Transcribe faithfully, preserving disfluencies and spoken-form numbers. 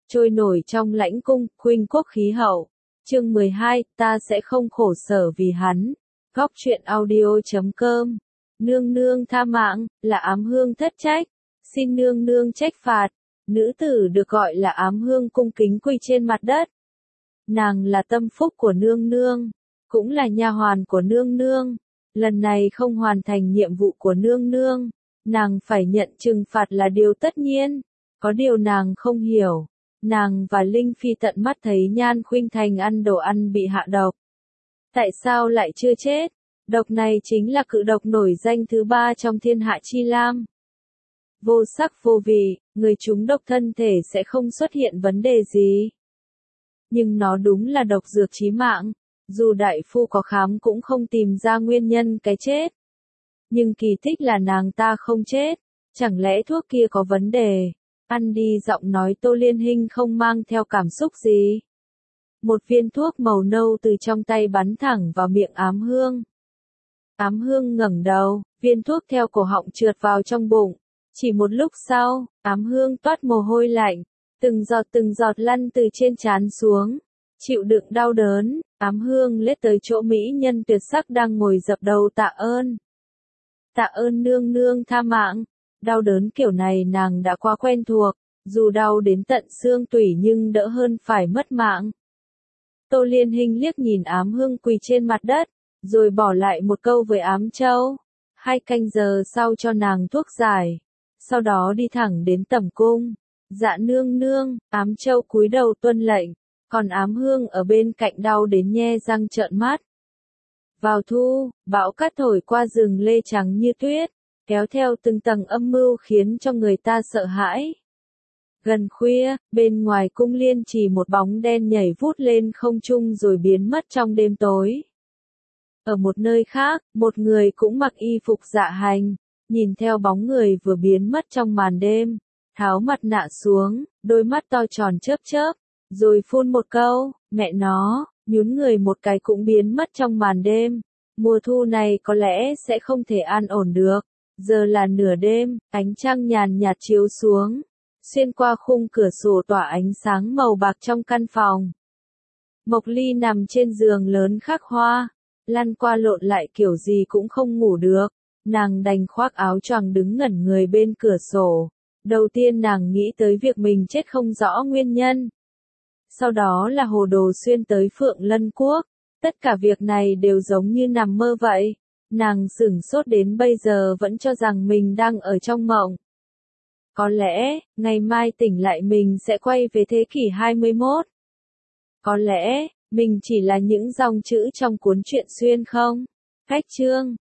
trôi nổi trong lãnh cung, khuynh quốc khí hậu. Chương mười hai, ta sẽ không khổ sở vì hắn. Góc truyện audio chấm com. Nương nương tha mạng, là ám hương thất trách. Xin nương nương trách phạt. Nữ tử được gọi là ám hương cung kính quỳ trên mặt đất. Nàng là tâm phúc của nương nương, cũng là nha hoàn của nương nương. Lần này không hoàn thành nhiệm vụ của nương nương, nàng phải nhận trừng phạt là điều tất nhiên. Có điều nàng không hiểu. Nàng và Linh Phi tận mắt thấy Nhan Khuynh Thành ăn đồ ăn bị hạ độc. Tại sao lại chưa chết? Độc này chính là cự độc nổi danh thứ ba trong thiên hạ chi lam. Vô sắc vô vị, người trúng độc thân thể sẽ không xuất hiện vấn đề gì. Nhưng nó đúng là độc dược chí mạng, dù đại phu có khám cũng không tìm ra nguyên nhân cái chết. Nhưng kỳ tích là nàng ta không chết, chẳng lẽ thuốc kia có vấn đề? Ăn đi, giọng nói Tô Liên Hinh không mang theo cảm xúc gì. Một viên thuốc màu nâu từ trong tay bắn thẳng vào miệng ám hương. Ám hương ngẩng đầu, viên thuốc theo cổ họng trượt vào trong bụng. Chỉ một lúc sau, ám hương toát mồ hôi lạnh, từng giọt từng giọt lăn từ trên trán xuống. Chịu đựng đau đớn, ám hương lết tới chỗ mỹ nhân tuyệt sắc đang ngồi dập đầu tạ ơn. Tạ ơn nương nương tha mạng. Đau đớn kiểu này nàng đã quá quen thuộc, dù đau đến tận xương tủy nhưng đỡ hơn phải mất mạng. Tô Liên Hinh liếc nhìn ám hương quỳ trên mặt đất, rồi bỏ lại một câu với ám châu. Hai canh giờ sau cho nàng thuốc giải, sau đó đi thẳng đến tẩm cung. Dạ nương nương, ám châu cúi đầu tuân lệnh, còn ám hương ở bên cạnh đau đến nhe răng trợn mắt. Vào thu, bão cát thổi qua rừng lê trắng như tuyết, kéo theo từng tầng âm mưu khiến cho người ta sợ hãi. Gần khuya, bên ngoài cung liên chỉ một bóng đen nhảy vút lên không trung rồi biến mất trong đêm tối. Ở một nơi khác, một người cũng mặc y phục dạ hành, nhìn theo bóng người vừa biến mất trong màn đêm, tháo mặt nạ xuống, đôi mắt to tròn chớp chớp, rồi phun một câu, mẹ nó, nhún người một cái cũng biến mất trong màn đêm. Mùa thu này có lẽ sẽ không thể an ổn được. Giờ là nửa đêm, ánh trăng nhàn nhạt chiếu xuống, xuyên qua khung cửa sổ tỏa ánh sáng màu bạc trong căn phòng. Mộc Ly nằm trên giường lớn khắc hoa, lăn qua lộn lại kiểu gì cũng không ngủ được, nàng đành khoác áo choàng đứng ngẩn người bên cửa sổ. Đầu tiên nàng nghĩ tới việc mình chết không rõ nguyên nhân. Sau đó là Hồ Đồ Xuyên tới Phượng Lân Quốc, tất cả việc này đều giống như nằm mơ vậy. Nàng sửng sốt đến bây giờ vẫn cho rằng mình đang ở trong mộng. Có lẽ, ngày mai tỉnh lại mình sẽ quay về thế kỷ hai mươi mốt. Có lẽ, mình chỉ là những dòng chữ trong cuốn truyện xuyên không? Cách chương